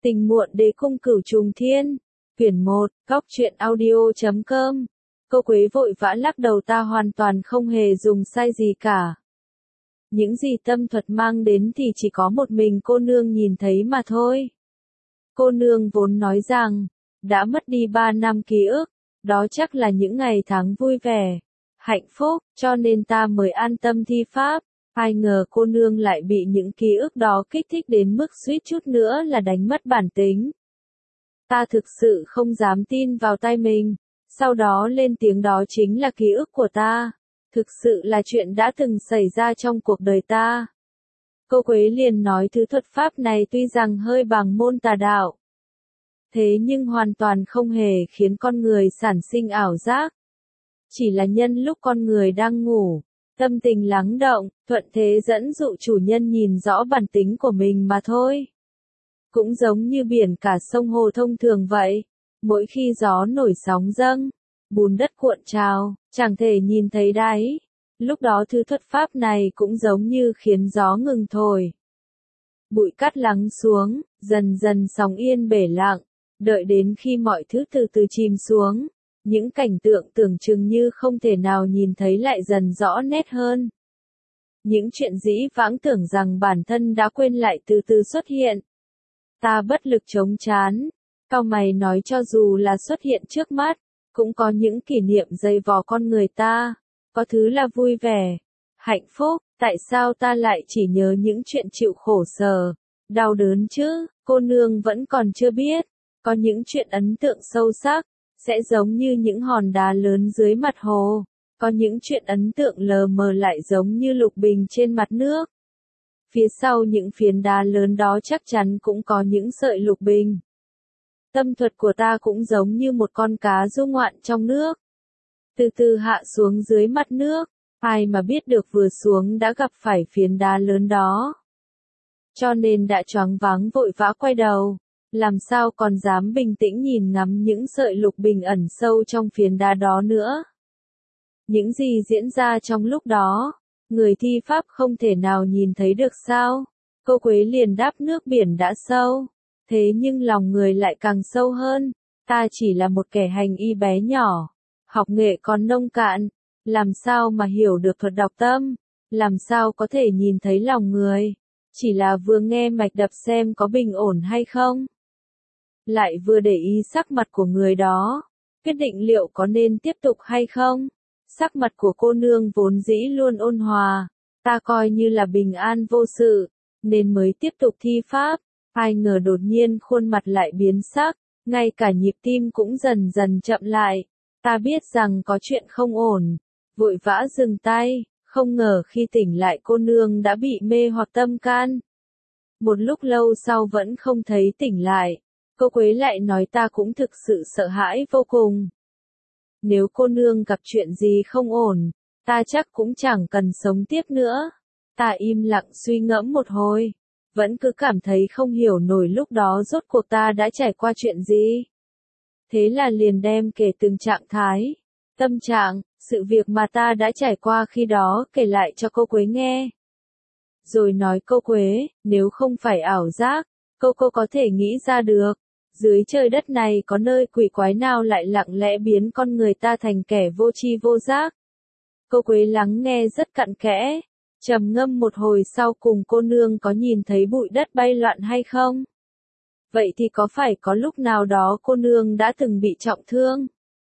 Tình muộn đế cung cửu trùng thiên. Quyển 1, Góc truyện audio.com. Cô Quế vội vã lắc đầu, ta hoàn toàn không hề dùng sai gì cả. Những gì tâm thuật mang đến thì chỉ có một mình cô nương nhìn thấy mà thôi. Cô nương vốn nói rằng, đã mất đi 3 năm ký ức, đó chắc là những ngày tháng vui vẻ, hạnh phúc, cho nên ta mới an tâm thi pháp. Ai ngờ cô nương lại bị những ký ức đó kích thích đến mức suýt chút nữa là đánh mất bản tính. Ta thực sự không dám tin vào tai mình. Sau đó lên tiếng, đó chính là ký ức của ta. Thực sự là chuyện đã từng xảy ra trong cuộc đời ta. Cô Quế liền nói thứ thuật pháp này tuy rằng hơi bằng môn tà đạo, thế nhưng hoàn toàn không hề khiến con người sản sinh ảo giác. Chỉ là nhân lúc con người đang ngủ, tâm tình lắng động, thuận thế dẫn dụ chủ nhân nhìn rõ bản tính của mình mà thôi. Cũng giống như biển cả sông hồ thông thường vậy, mỗi khi gió nổi sóng dâng, bùn đất cuộn trào, chẳng thể nhìn thấy đáy. Lúc đó thứ thuật pháp này cũng giống như khiến gió ngừng thổi, bụi cát lắng xuống, dần dần sóng yên bể lặng, đợi đến khi mọi thứ từ từ chìm xuống, những cảnh tượng tưởng chừng như không thể nào nhìn thấy lại dần rõ nét hơn. Những chuyện dĩ vãng tưởng rằng bản thân đã quên lại từ từ xuất hiện. Ta bất lực chống chán, cau mày nói, cho dù là xuất hiện trước mắt, cũng có những kỷ niệm dày vò con người ta, có thứ là vui vẻ, hạnh phúc, tại sao ta lại chỉ nhớ những chuyện chịu khổ sở, đau đớn chứ? Cô nương vẫn còn chưa biết, có những chuyện ấn tượng sâu sắc, sẽ giống như những hòn đá lớn dưới mặt hồ, có những chuyện ấn tượng lờ mờ lại giống như lục bình trên mặt nước. Phía sau những phiến đá lớn đó chắc chắn cũng có những sợi lục bình. Tâm thuật của ta cũng giống như một con cá du ngoạn trong nước, từ từ hạ xuống dưới mặt nước, ai mà biết được vừa xuống đã gặp phải phiến đá lớn đó. Cho nên đã choáng váng vội vã quay đầu, làm sao còn dám bình tĩnh nhìn ngắm những sợi lục bình ẩn sâu trong phiến đá đó nữa. Những gì diễn ra trong lúc đó, người thi pháp không thể nào nhìn thấy được sao? Cô Quế liền đáp, nước biển đã sâu, thế nhưng lòng người lại càng sâu hơn. Ta chỉ là một kẻ hành y bé nhỏ, học nghệ còn nông cạn, làm sao mà hiểu được thuật đọc tâm, làm sao có thể nhìn thấy lòng người, chỉ là vừa nghe mạch đập xem có bình ổn hay không, lại vừa để ý sắc mặt của người đó, quyết định liệu có nên tiếp tục hay không. Sắc mặt của cô nương vốn dĩ luôn ôn hòa, ta coi như là bình an vô sự, nên mới tiếp tục thi pháp. Ai ngờ đột nhiên khuôn mặt lại biến sắc, ngay cả nhịp tim cũng dần dần chậm lại. Ta biết rằng có chuyện không ổn, vội vã dừng tay, không ngờ khi tỉnh lại cô nương đã bị mê hoặc tâm can. Một lúc lâu sau vẫn không thấy tỉnh lại, cô Quế lại nói, ta cũng thực sự sợ hãi vô cùng. Nếu cô nương gặp chuyện gì không ổn, ta chắc cũng chẳng cần sống tiếp nữa. Ta im lặng suy ngẫm một hồi, vẫn cứ cảm thấy không hiểu nổi lúc đó rốt cuộc ta đã trải qua chuyện gì. Thế là liền đem kể từng trạng thái, tâm trạng, sự việc mà ta đã trải qua khi đó kể lại cho cô Quế nghe. Rồi nói, cô Quế, nếu không phải ảo giác, cô có thể nghĩ ra được, dưới trời đất này có nơi quỷ quái nào lại lặng lẽ biến con người ta thành kẻ vô tri vô giác. Cô Quế lắng nghe rất cặn kẽ, trầm ngâm một hồi sau cùng, cô nương có nhìn thấy bụi đất bay loạn hay không? Vậy thì có phải có lúc nào đó cô nương đã từng bị trọng thương,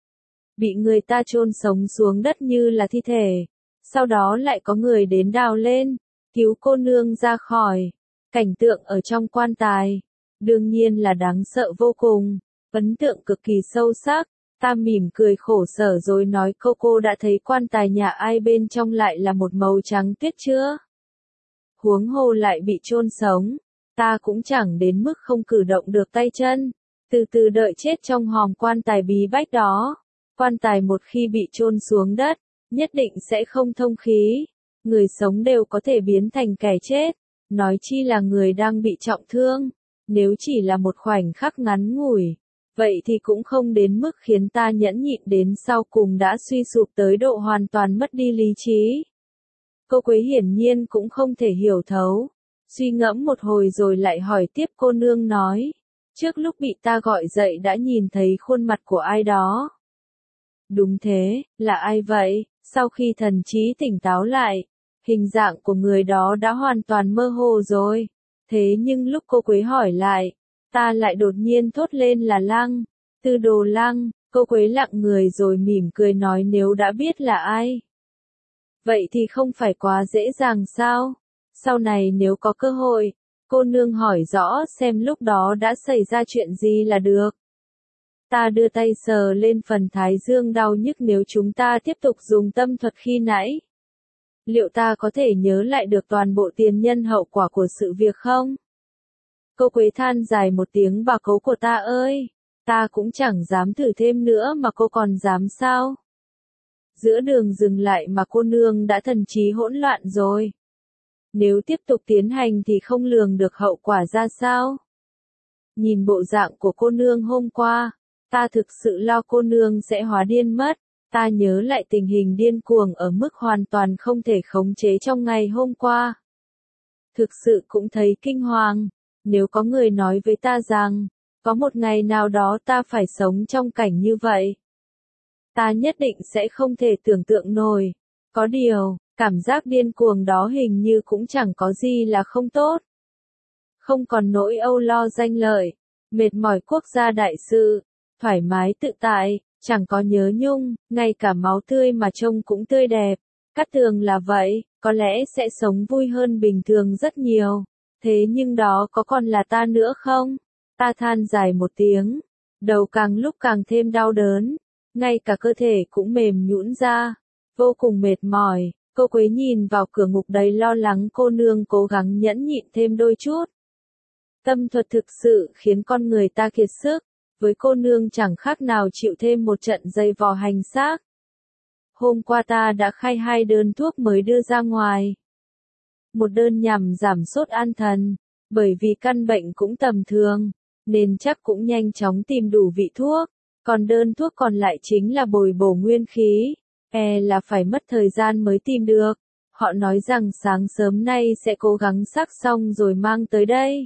bị người ta chôn sống xuống đất như là thi thể, sau đó lại có người đến đào lên, cứu cô nương ra khỏi? Cảnh tượng ở trong quan tài, đương nhiên là đáng sợ vô cùng, ấn tượng cực kỳ sâu sắc. Ta mỉm cười khổ sở rồi nói, cô đã thấy quan tài nhà ai bên trong lại là một màu trắng tuyết chưa? Huống hồ lại bị chôn sống, ta cũng chẳng đến mức không cử động được tay chân, từ từ đợi chết trong hòm quan tài bí bách đó. Quan tài một khi bị chôn xuống đất, nhất định sẽ không thông khí, người sống đều có thể biến thành kẻ chết, nói chi là người đang bị trọng thương. Nếu chỉ là một khoảnh khắc ngắn ngủi, vậy thì cũng không đến mức khiến ta nhẫn nhịn đến sau cùng đã suy sụp tới độ hoàn toàn mất đi lý trí. Cô Quế hiển nhiên cũng không thể hiểu thấu, suy ngẫm một hồi rồi lại hỏi tiếp, cô nương nói, Trước lúc bị ta gọi dậy đã nhìn thấy khuôn mặt của ai đó. Đúng thế, là ai vậy? Sau khi thần trí tỉnh táo lại, hình dạng của người đó đã hoàn toàn mơ hồ rồi. Thế nhưng lúc cô Quế hỏi lại, ta lại đột nhiên thốt lên là Lăng, Tư Đồ Lăng. Cô Quế lặng người rồi mỉm cười nói nếu đã biết là ai. Vậy thì không phải quá dễ dàng sao? Sau này nếu có cơ hội, cô nương hỏi rõ xem lúc đó đã xảy ra chuyện gì là được. Ta đưa tay sờ lên phần thái dương đau nhức nếu chúng ta tiếp tục dùng tâm thuật khi nãy. Liệu ta có thể nhớ lại được toàn bộ tiền nhân hậu quả của sự việc không? Cô Quế than dài một tiếng bà cấu của ta ơi, ta cũng chẳng dám thử thêm nữa mà cô còn dám sao? Giữa đường dừng lại mà cô nương đã thần trí hỗn loạn rồi. Nếu tiếp tục tiến hành thì không lường được hậu quả ra sao? Nhìn bộ dạng của cô nương hôm qua, ta thực sự lo cô nương sẽ hóa điên mất. Ta nhớ lại tình hình điên cuồng ở mức hoàn toàn không thể khống chế trong ngày hôm qua. Thực sự cũng thấy kinh hoàng, nếu có người nói với ta rằng, có một ngày nào đó ta phải sống trong cảnh như vậy. Ta nhất định sẽ không thể tưởng tượng nổi. Có điều, cảm giác điên cuồng đó hình như cũng chẳng có gì là không tốt. Không còn nỗi âu lo danh lợi, mệt mỏi quốc gia đại sự, thoải mái tự tại, chẳng có nhớ nhung, ngay cả máu tươi mà trông cũng tươi đẹp. Cát Tường là vậy, có lẽ sẽ sống vui hơn bình thường rất nhiều. Thế nhưng đó có còn là ta nữa không? Ta than dài một tiếng, đầu càng lúc càng thêm đau đớn, ngay cả cơ thể cũng mềm nhũn ra, vô cùng mệt mỏi. Cô Quế nhìn vào cửa ngục đầy lo lắng cô nương cố gắng nhẫn nhịn thêm đôi chút. Tâm thuật thực sự khiến con người ta kiệt sức, với cô nương chẳng khác nào chịu thêm một trận dày vò hành xác. Hôm qua ta đã khai 2 đơn thuốc mới đưa ra ngoài. Một đơn nhằm giảm sốt an thần, bởi vì căn bệnh cũng tầm thường, nên chắc cũng nhanh chóng tìm đủ vị thuốc. Còn đơn thuốc còn lại chính là bồi bổ nguyên khí, là phải mất thời gian mới tìm được. Họ nói rằng sáng sớm nay sẽ cố gắng sắc xong rồi mang tới đây.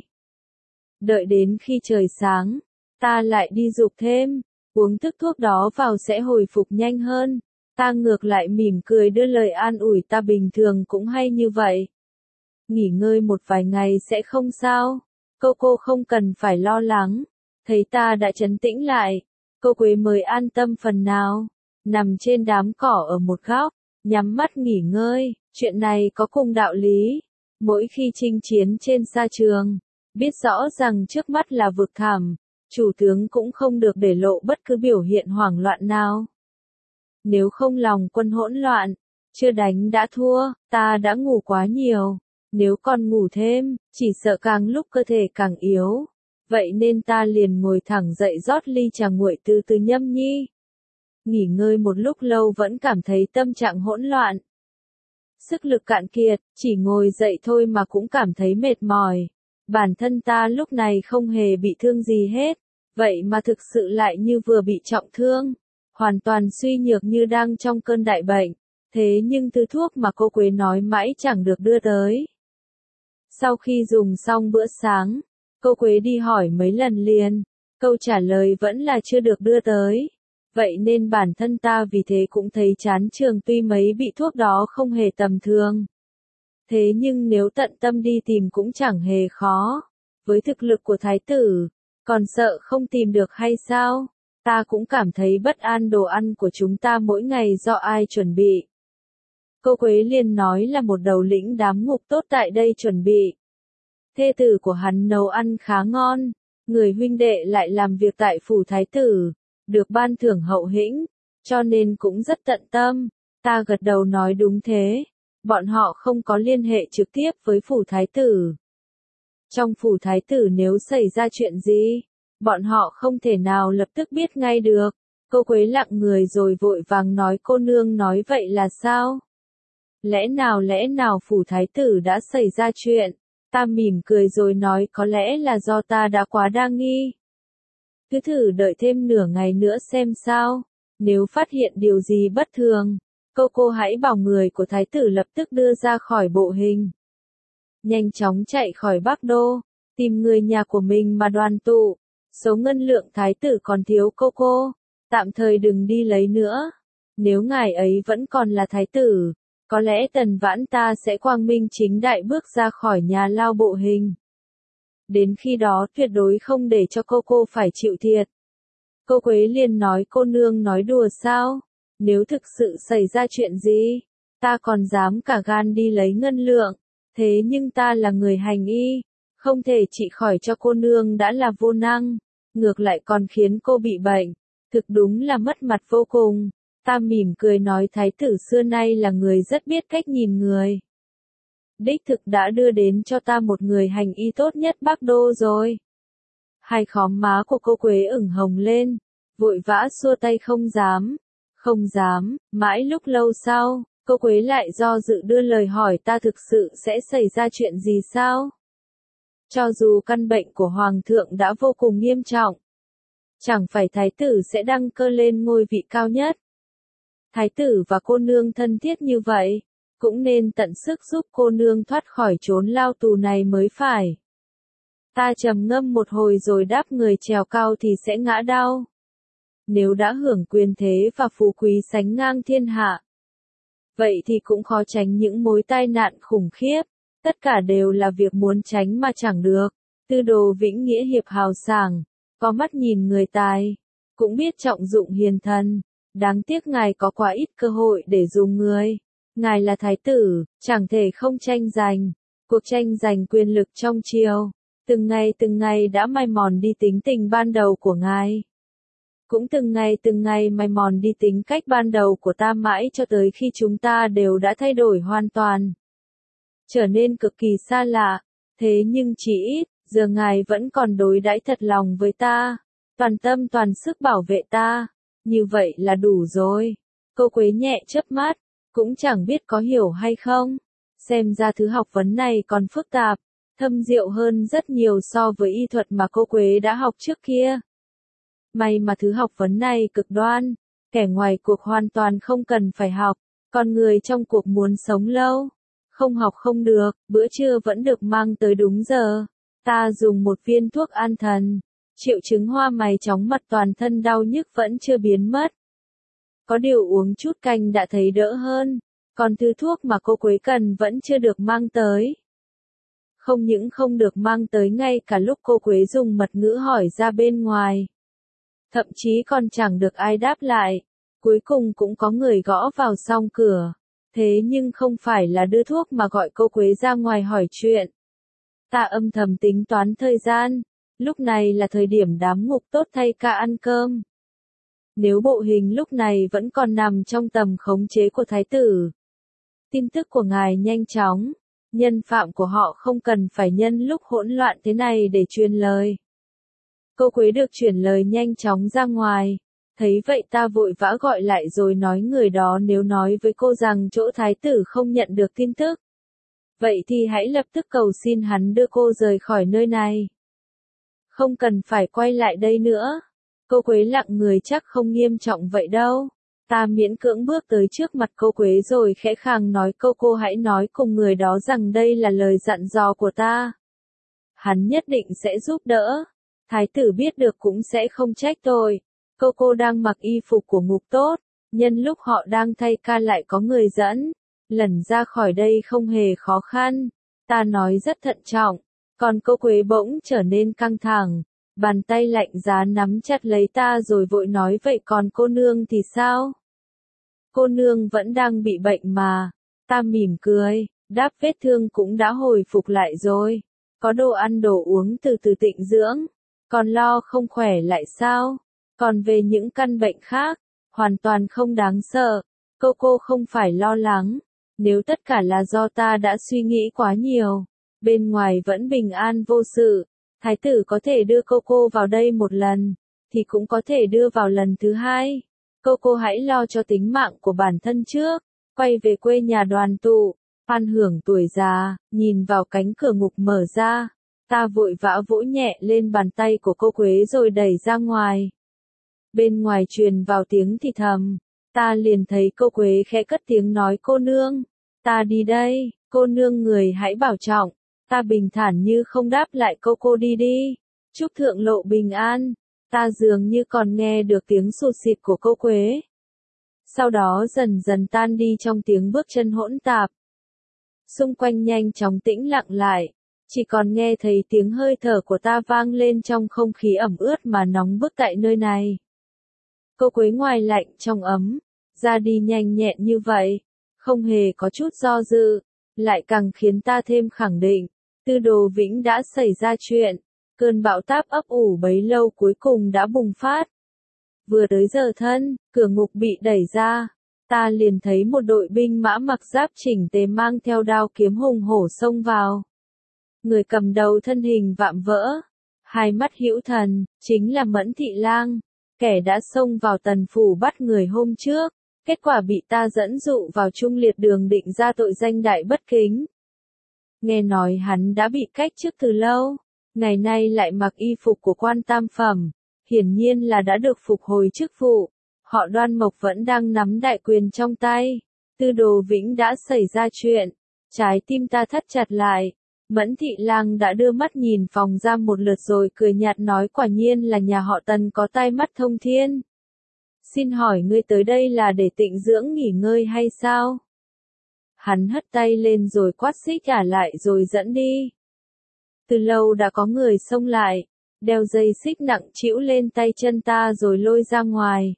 Đợi đến khi trời sáng, ta lại đi dục thêm, uống thức thuốc đó vào sẽ hồi phục nhanh hơn. Ta ngược lại mỉm cười đưa lời an ủi ta bình thường cũng hay như vậy. Nghỉ ngơi một vài ngày sẽ không sao, cô không cần phải lo lắng. Thấy ta đã trấn tĩnh lại, cô Quế mới an tâm phần nào, nằm trên đám cỏ ở một góc, nhắm mắt nghỉ ngơi. Chuyện này có cùng đạo lý, mỗi khi chinh chiến trên sa trường, biết rõ rằng trước mắt là vực thẳm, chủ tướng cũng không được để lộ bất cứ biểu hiện hoảng loạn nào. Nếu không lòng quân hỗn loạn, chưa đánh đã thua, ta đã ngủ quá nhiều, nếu còn ngủ thêm, chỉ sợ càng lúc cơ thể càng yếu. Vậy nên ta liền ngồi thẳng dậy rót ly trà nguội từ từ nhâm nhi. Nghỉ ngơi một lúc lâu vẫn cảm thấy tâm trạng hỗn loạn. Sức lực cạn kiệt, chỉ ngồi dậy thôi mà cũng cảm thấy mệt mỏi. Bản thân ta lúc này không hề bị thương gì hết, vậy mà thực sự lại như vừa bị trọng thương, hoàn toàn suy nhược như đang trong cơn đại bệnh. Thế nhưng thứ thuốc mà cô Quế nói mãi chẳng được đưa tới. Sau khi dùng xong bữa sáng, cô Quế đi hỏi mấy lần liền, câu trả lời vẫn là chưa được đưa tới. Vậy nên bản thân ta vì thế cũng thấy chán trường tuy mấy vị thuốc đó không hề tầm thường. Thế nhưng nếu tận tâm đi tìm cũng chẳng hề khó. Với thực lực của thái tử, còn sợ không tìm được hay sao? Ta cũng cảm thấy bất an đồ ăn của chúng ta mỗi ngày do ai chuẩn bị. Cô Quế liền nói là một đầu lĩnh đám ngục tốt tại đây chuẩn bị. Thê tử của hắn nấu ăn khá ngon, người huynh đệ lại làm việc tại phủ thái tử, được ban thưởng hậu hĩnh, cho nên cũng rất tận tâm. Ta gật đầu nói đúng thế, bọn họ không có liên hệ trực tiếp với phủ thái tử. Trong phủ thái tử nếu xảy ra chuyện gì, bọn họ không thể nào lập tức biết ngay được. Cô Quế lặng người rồi vội vàng nói cô nương nói vậy là sao? Lẽ nào phủ thái tử đã xảy ra chuyện? Ta mỉm cười rồi nói có lẽ là do ta đã quá đa nghi. Cứ thử đợi thêm nửa ngày nữa xem sao. Nếu phát hiện điều gì bất thường, cô hãy bảo người của thái tử lập tức đưa ra khỏi bộ hình. Nhanh chóng chạy khỏi Bắc Đô, tìm người nhà của mình mà đoàn tụ. Số ngân lượng thái tử còn thiếu cô, tạm thời đừng đi lấy nữa. Nếu ngài ấy vẫn còn là thái tử, có lẽ Tần Vãn ta sẽ quang minh chính đại bước ra khỏi nhà lao bộ hình. Đến khi đó tuyệt đối không để cho cô phải chịu thiệt. Cô Quế liền nói cô nương nói đùa sao? Nếu thực sự xảy ra chuyện gì, ta còn dám cả gan đi lấy ngân lượng. Thế nhưng ta là người hành y, không thể trị khỏi cho cô nương đã là vô năng, ngược lại còn khiến cô bị bệnh. Thực đúng là mất mặt vô cùng. Ta mỉm cười nói thái tử xưa nay là người rất biết cách nhìn người. Đích thực đã đưa đến cho ta một người hành y tốt nhất Bắc Đô rồi. Hai khóm má của cô Quế ửng hồng lên, vội vã xua tay không dám, mãi lúc lâu sau, cô Quế lại do dự đưa lời hỏi ta thực sự sẽ xảy ra chuyện gì sao? Cho dù căn bệnh của Hoàng thượng đã vô cùng nghiêm trọng, chẳng phải thái tử sẽ đăng cơ lên ngôi vị cao nhất. Thái tử và cô nương thân thiết như vậy, cũng nên tận sức giúp cô nương thoát khỏi chốn lao tù này mới phải. Ta trầm ngâm một hồi rồi đáp người trèo cao thì sẽ ngã đau. Nếu đã hưởng quyền thế và phú quý sánh ngang thiên hạ, vậy thì cũng khó tránh những mối tai nạn khủng khiếp. Tất cả đều là việc muốn tránh mà chẳng được. Tư đồ vĩnh nghĩa hiệp hào sảng, có mắt nhìn người tài, cũng biết trọng dụng hiền thần. Đáng tiếc ngài có quá ít cơ hội để dùng người. Ngài là thái tử, chẳng thể không tranh giành. Cuộc tranh giành quyền lực trong triều, từng ngày đã mài mòn đi tính tình ban đầu của ngài. Cũng từng ngày mài mòn đi tính cách ban đầu của ta mãi cho tới khi chúng ta đều đã thay đổi hoàn toàn. Trở nên cực kỳ xa lạ, thế nhưng chỉ ít, giờ ngài vẫn còn đối đãi thật lòng với ta, toàn tâm toàn sức bảo vệ ta, như vậy là đủ rồi. Cô Quế nhẹ chớp mắt, cũng chẳng biết có hiểu hay không, xem ra thứ học vấn này còn phức tạp, thâm diệu hơn rất nhiều so với y thuật mà cô Quế đã học trước kia. May mà thứ học vấn này cực đoan, kẻ ngoài cuộc hoàn toàn không cần phải học, còn người trong cuộc muốn sống lâu, không học không được, bữa trưa vẫn được mang tới đúng giờ. Ta dùng một viên thuốc an thần, triệu chứng hoa mày chóng mặt toàn thân đau nhức vẫn chưa biến mất. Có điều uống chút canh đã thấy đỡ hơn, còn thứ thuốc mà cô Quế cần vẫn chưa được mang tới. Không những không được mang tới ngay cả lúc cô Quế dùng mật ngữ hỏi ra bên ngoài. Thậm chí còn chẳng được ai đáp lại. Cuối cùng cũng có người gõ vào song cửa. Thế nhưng không phải là đưa thuốc mà gọi cô Quế ra ngoài hỏi chuyện. Ta âm thầm tính toán thời gian. Lúc này là thời điểm đám ngục tốt thay ca ăn cơm. Nếu bộ hình lúc này vẫn còn nằm trong tầm khống chế của thái tử, tin tức của ngài nhanh chóng, nhân phạm của họ không cần phải nhân lúc hỗn loạn thế này để truyền lời. Cô Quế được chuyển lời nhanh chóng ra ngoài. Thấy vậy ta vội vã gọi lại rồi nói người đó nếu nói với cô rằng chỗ thái tử không nhận được tin tức, vậy thì hãy lập tức cầu xin hắn đưa cô rời khỏi nơi này. Không cần phải quay lại đây nữa. Cô Quế lặng người chắc không nghiêm trọng vậy đâu. Ta miễn cưỡng bước tới trước mặt cô Quế rồi khẽ khàng nói cô hãy nói cùng người đó rằng đây là lời dặn dò của ta. Hắn nhất định sẽ giúp đỡ. Thái tử biết được cũng sẽ không trách tôi. Cô đang mặc y phục của ngục tốt, nhân lúc họ đang thay ca lại có người dẫn, lẩn ra khỏi đây không hề khó khăn. Ta nói rất thận trọng, còn cô Quế bỗng trở nên căng thẳng, bàn tay lạnh giá nắm chặt lấy ta rồi vội nói vậy còn cô nương thì sao? Cô nương vẫn đang bị bệnh mà. Ta mỉm cười, đáp vết thương cũng đã hồi phục lại rồi. Có đồ ăn đồ uống từ từ tịnh dưỡng. Còn lo không khỏe lại sao? Còn về những căn bệnh khác, hoàn toàn không đáng sợ. Cô không phải lo lắng. Nếu tất cả là do ta đã suy nghĩ quá nhiều, bên ngoài vẫn bình an vô sự, thái tử có thể đưa cô vào đây một lần, thì cũng có thể đưa vào lần thứ hai. Cô hãy lo cho tính mạng của bản thân trước, quay về quê nhà đoàn tụ, an hưởng tuổi già. Nhìn vào cánh cửa ngục mở ra, ta vội vã vỗ nhẹ lên bàn tay của cô Quế rồi đẩy ra ngoài. Bên ngoài truyền vào tiếng thì thầm, ta liền thấy cô Quế khẽ cất tiếng nói cô nương, ta đi đây, cô nương người hãy bảo trọng. Ta bình thản như không đáp lại cô đi đi. Chúc thượng lộ bình an. Ta dường như còn nghe được tiếng sụt xịt của cô Quế. Sau đó dần dần tan đi trong tiếng bước chân hỗn tạp. Xung quanh nhanh chóng tĩnh lặng lại. Chỉ còn nghe thấy tiếng hơi thở của ta vang lên trong không khí ẩm ướt mà nóng bức tại nơi này. Cô Quế ngoài lạnh trong ấm, ra đi nhanh nhẹn như vậy, không hề có chút do dự, lại càng khiến ta thêm khẳng định, Tư Đồ Vĩnh đã xảy ra chuyện, cơn bão táp ấp ủ bấy lâu cuối cùng đã bùng phát. Vừa tới giờ thân, cửa ngục bị đẩy ra, ta liền thấy một đội binh mã mặc giáp chỉnh tề mang theo đao kiếm hùng hổ xông vào. Người cầm đầu thân hình vạm vỡ, hai mắt hữu thần, chính là Mẫn Thị Lang, kẻ đã xông vào Tần phủ bắt người hôm trước, kết quả bị ta dẫn dụ vào Trung Liệt Đường định ra tội danh đại bất kính. Nghe nói hắn đã bị cách chức từ lâu, ngày nay lại mặc y phục của quan tam phẩm, hiển nhiên là đã được phục hồi chức vụ. Họ Đoan Mộc vẫn đang nắm đại quyền trong tay. Tư Đồ Vĩnh đã xảy ra chuyện, trái tim ta thắt chặt lại. Mẫn Thị Lang đã đưa mắt nhìn phòng ra một lượt rồi cười nhạt nói quả nhiên là nhà họ Tần có tai mắt thông thiên. Xin hỏi ngươi tới đây là để tịnh dưỡng nghỉ ngơi hay sao? Hắn hất tay lên rồi quát xích trả lại rồi dẫn đi. Từ lâu đã có người xông lại, đeo dây xích nặng trĩu lên tay chân ta rồi lôi ra ngoài.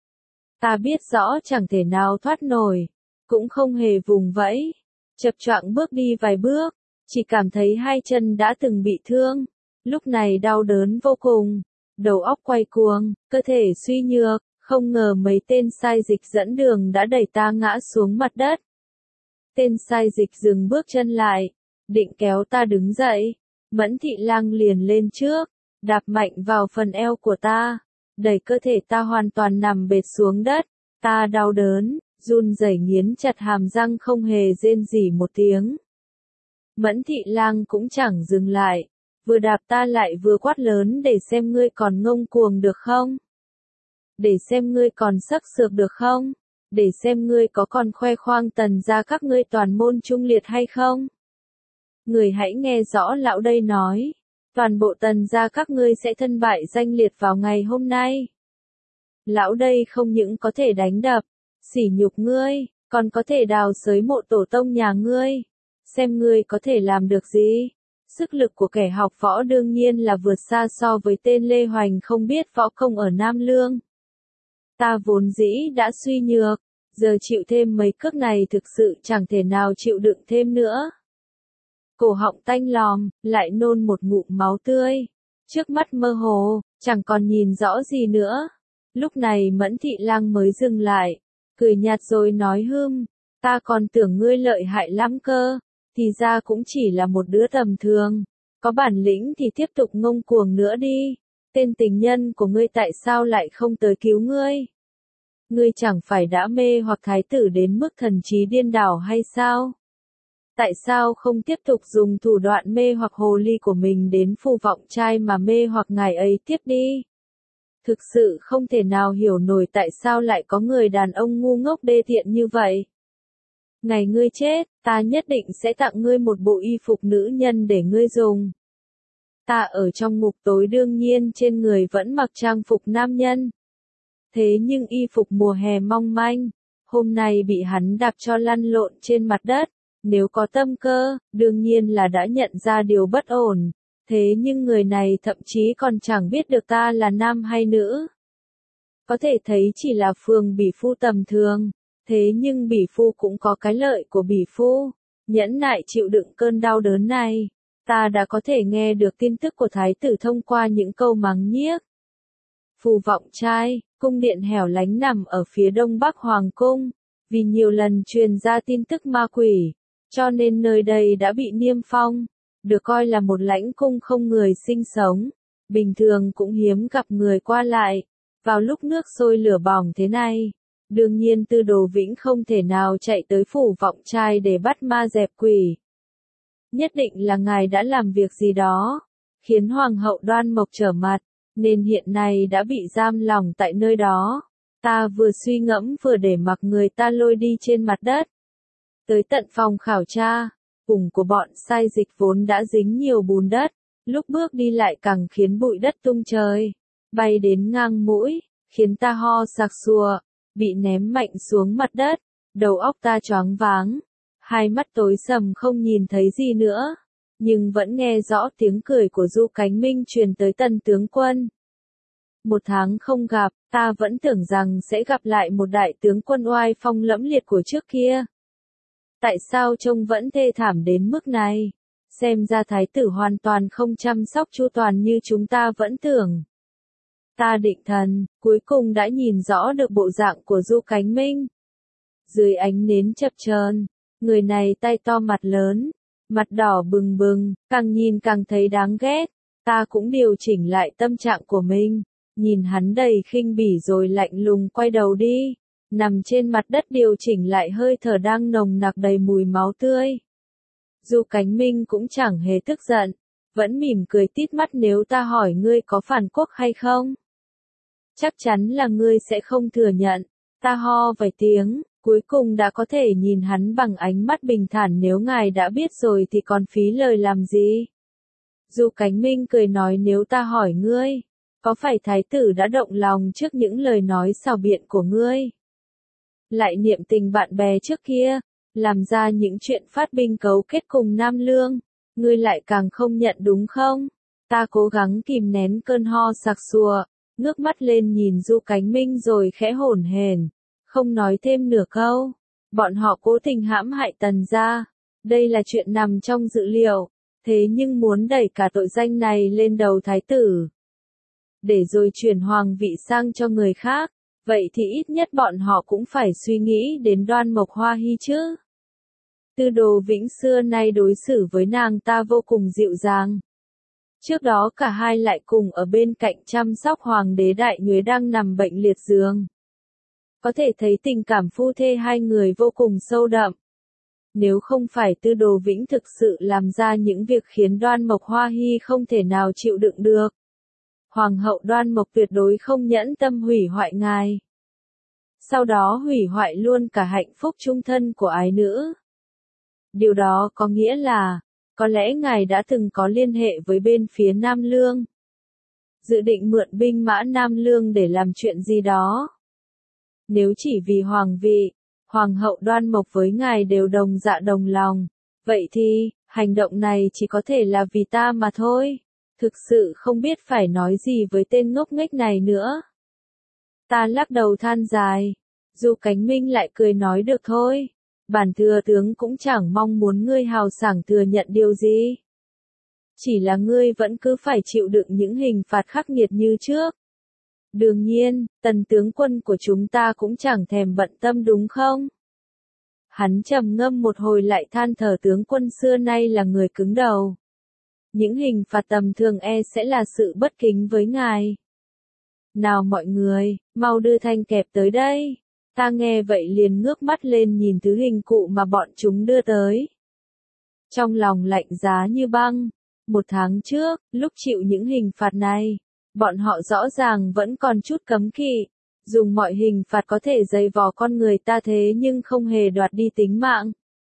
Ta biết rõ chẳng thể nào thoát nổi, cũng không hề vùng vẫy, chập choạng bước đi vài bước, chỉ cảm thấy hai chân đã từng bị thương, lúc này đau đớn vô cùng, đầu óc quay cuồng, cơ thể suy nhược, không ngờ mấy tên sai dịch dẫn đường đã đẩy ta ngã xuống mặt đất. Tên sai dịch dừng bước chân lại, định kéo ta đứng dậy, Mẫn Thị Lang liền lên trước, đạp mạnh vào phần eo của ta, đẩy cơ thể ta hoàn toàn nằm bệt xuống đất, ta đau đớn, run rẩy nghiến chặt hàm răng không hề rên rỉ một tiếng. Mẫn Thị Lang cũng chẳng dừng lại, vừa đạp ta lại vừa quát lớn để xem ngươi còn ngông cuồng được không? Để xem ngươi còn sắc sược được không? Để xem ngươi có còn khoe khoang Tần gia các ngươi toàn môn trung liệt hay không? Người hãy nghe rõ lão đây nói, toàn bộ Tần gia các ngươi sẽ thân bại danh liệt vào ngày hôm nay. Lão đây không những có thể đánh đập, sỉ nhục ngươi, còn có thể đào xới mộ tổ tông nhà ngươi. Xem ngươi có thể làm được gì? Sức lực của kẻ học võ đương nhiên là vượt xa so với tên Lê Hoành không biết võ công ở Nam Lương. Ta vốn dĩ đã suy nhược, giờ chịu thêm mấy cước này thực sự chẳng thể nào chịu đựng thêm nữa. Cổ họng tanh lòm, lại nôn một ngụm máu tươi. Trước mắt mơ hồ, chẳng còn nhìn rõ gì nữa. Lúc này Mẫn Thị Lang mới dừng lại, cười nhạt rồi nói ta còn tưởng ngươi lợi hại lắm cơ, thì ra cũng chỉ là một đứa tầm thường. Có bản lĩnh thì tiếp tục ngông cuồng nữa đi. Tên tình nhân của ngươi tại sao lại không tới cứu ngươi? Ngươi chẳng phải đã mê hoặc thái tử đến mức thần trí điên đảo hay sao? Tại sao không tiếp tục dùng thủ đoạn mê hoặc hồ ly của mình đến phù vọng trai mà mê hoặc ngài ấy tiếp đi? Thực sự không thể nào hiểu nổi tại sao lại có người đàn ông ngu ngốc đê tiện như vậy. Ngày ngươi chết, ta nhất định sẽ tặng ngươi một bộ y phục nữ nhân để ngươi dùng. Ta ở trong ngục tối đương nhiên trên người vẫn mặc trang phục nam nhân. Thế nhưng y phục mùa hè mong manh, hôm nay bị hắn đạp cho lăn lộn trên mặt đất. Nếu có tâm cơ, đương nhiên là đã nhận ra điều bất ổn. Thế nhưng người này thậm chí còn chẳng biết được ta là nam hay nữ. Có thể thấy chỉ là phường bỉ phu tầm thường. Thế nhưng bỉ phu cũng có cái lợi của bỉ phu. Nhẫn nại chịu đựng cơn đau đớn này. Ta đã có thể nghe được tin tức của thái tử thông qua những câu mắng nhiếc. Phù vọng trai, cung điện hẻo lánh nằm ở phía đông bắc hoàng cung. Vì nhiều lần truyền ra tin tức ma quỷ, cho nên nơi đây đã bị niêm phong, được coi là một lãnh cung không người sinh sống. Bình thường cũng hiếm gặp người qua lại. Vào lúc nước sôi lửa bỏng thế này, đương nhiên Tư Đồ Vĩnh không thể nào chạy tới phủ vọng trai để bắt ma dẹp quỷ. Nhất định là ngài đã làm việc gì đó, khiến Hoàng hậu Đoan Mộc trở mặt, nên hiện nay đã bị giam lỏng tại nơi đó. Ta vừa suy ngẫm vừa để mặc người ta lôi đi trên mặt đất. Tới tận phòng khảo tra, vùng của bọn sai dịch vốn đã dính nhiều bùn đất, lúc bước đi lại càng khiến bụi đất tung trời, bay đến ngang mũi, khiến ta ho sặc sụa, bị ném mạnh xuống mặt đất, đầu óc ta choáng váng, hai mắt tối sầm không nhìn thấy gì nữa, nhưng vẫn nghe rõ tiếng cười của Du Cánh Minh truyền tới Tần tướng quân. 1 tháng không gặp, ta vẫn tưởng rằng sẽ gặp lại một đại tướng quân oai phong lẫm liệt của trước kia. Tại sao trông vẫn thê thảm đến mức này? Xem ra thái tử hoàn toàn không chăm sóc chu toàn như chúng ta vẫn tưởng. Ta định thần, cuối cùng đã nhìn rõ được bộ dạng của Du Cánh Minh. Dưới ánh nến chập chờn, người này tay to mặt lớn, mặt đỏ bừng bừng, càng nhìn càng thấy đáng ghét. Ta cũng điều chỉnh lại tâm trạng của mình, nhìn hắn đầy khinh bỉ rồi lạnh lùng quay đầu đi, nằm trên mặt đất điều chỉnh lại hơi thở đang nồng nặc đầy mùi máu tươi. Du Cánh Minh cũng chẳng hề tức giận, vẫn mỉm cười tít mắt nếu ta hỏi ngươi có phản quốc hay không. Chắc chắn là ngươi sẽ không thừa nhận, ta ho vài tiếng, cuối cùng đã có thể nhìn hắn bằng ánh mắt bình thản nếu ngài đã biết rồi thì còn phí lời làm gì. Du Cánh Minh cười nói nếu ta hỏi ngươi, có phải thái tử đã động lòng trước những lời nói xảo biện của ngươi? Lại niệm tình bạn bè trước kia, làm ra những chuyện phát binh cấu kết cùng Nam Lương, ngươi lại càng không nhận đúng không? Ta cố gắng kìm nén cơn ho sặc sụa, ngước mắt lên nhìn Du Cánh Minh rồi khẽ hổn hển, không nói thêm nửa câu. Bọn họ cố tình hãm hại Tần gia, đây là chuyện nằm trong dự liệu, thế nhưng muốn đẩy cả tội danh này lên đầu thái tử, để rồi chuyển hoàng vị sang cho người khác, vậy thì ít nhất bọn họ cũng phải suy nghĩ đến Đoan Mộc Hoa Hy chứ. Tư Đồ Vĩnh xưa nay đối xử với nàng ta vô cùng dịu dàng. Trước đó cả hai lại cùng ở bên cạnh chăm sóc hoàng đế Đại Nhuế đang nằm bệnh liệt giường. Có thể thấy tình cảm phu thê hai người vô cùng sâu đậm. Nếu không phải Tư Đồ Vĩnh thực sự làm ra những việc khiến Đoan Mộc Hoa Hy không thể nào chịu đựng được, Hoàng hậu Đoan Mộc tuyệt đối không nhẫn tâm hủy hoại ngài. Sau đó hủy hoại luôn cả hạnh phúc chung thân của ái nữ. Điều đó có nghĩa là, có lẽ ngài đã từng có liên hệ với bên phía Nam Lương. Dự định mượn binh mã Nam Lương để làm chuyện gì đó. Nếu chỉ vì hoàng vị, Hoàng hậu Đoan Mộc với ngài đều đồng dạ đồng lòng, vậy thì, hành động này chỉ có thể là vì ta mà thôi. Thực sự không biết phải nói gì với tên ngốc nghếch này nữa. Ta lắc đầu than dài. Du Cánh Minh lại cười nói được thôi. Bản thừa tướng cũng chẳng mong muốn ngươi hào sảng thừa nhận điều gì. Chỉ là ngươi vẫn cứ phải chịu đựng những hình phạt khắc nghiệt như trước. Đương nhiên, Tần tướng quân của chúng ta cũng chẳng thèm bận tâm đúng không? Hắn trầm ngâm một hồi lại than thở tướng quân xưa nay là người cứng đầu. Những hình phạt tầm thường sẽ là sự bất kính với ngài. Nào mọi người, mau đưa thanh kẹp tới đây. Ta nghe vậy liền ngước mắt lên nhìn thứ hình cụ mà bọn chúng đưa tới. Trong lòng lạnh giá như băng. 1 tháng trước, lúc chịu những hình phạt này, bọn họ rõ ràng vẫn còn chút cấm kỵ, dùng mọi hình phạt có thể dày vò con người ta thế nhưng không hề đoạt đi tính mạng.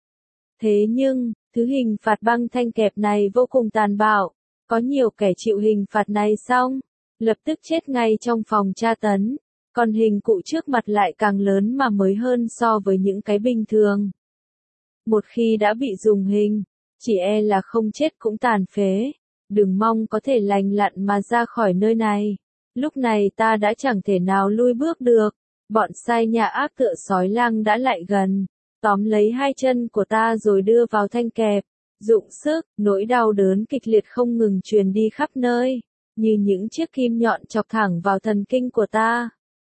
Thế nhưng, thứ hình phạt băng thanh kẹp này vô cùng tàn bạo, có nhiều kẻ chịu hình phạt này xong, lập tức chết ngay trong phòng tra tấn, còn hình cụ trước mặt lại càng lớn mà mới hơn so với những cái bình thường. Một khi đã bị dùng hình, chỉ là không chết cũng tàn phế, đừng mong có thể lành lặn mà ra khỏi nơi này. Lúc này ta đã chẳng thể nào lui bước được, bọn sai nhà ác tựa sói lang đã lại gần, tóm lấy hai chân của ta rồi đưa vào thanh kẹp, dụng sức, nỗi đau đớn kịch liệt không ngừng truyền đi khắp nơi, như những chiếc kim nhọn chọc thẳng vào thần kinh của ta.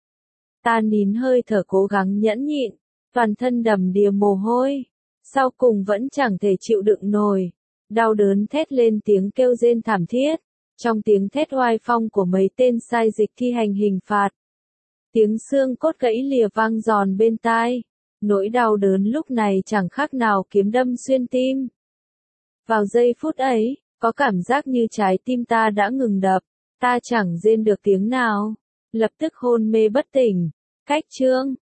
Ta nín hơi thở cố gắng nhẫn nhịn, toàn thân đầm đìa mồ hôi, sau cùng vẫn chẳng thể chịu đựng nổi, đau đớn thét lên tiếng kêu rên thảm thiết, trong tiếng thét oai phong của mấy tên sai dịch thi hành hình phạt. Tiếng xương cốt gãy lìa vang giòn bên tai. Nỗi đau đớn lúc này chẳng khác nào kiếm đâm xuyên tim. Vào giây phút ấy, có cảm giác như trái tim ta đã ngừng đập, ta chẳng rên được tiếng nào, lập tức hôn mê bất tỉnh. Cách chương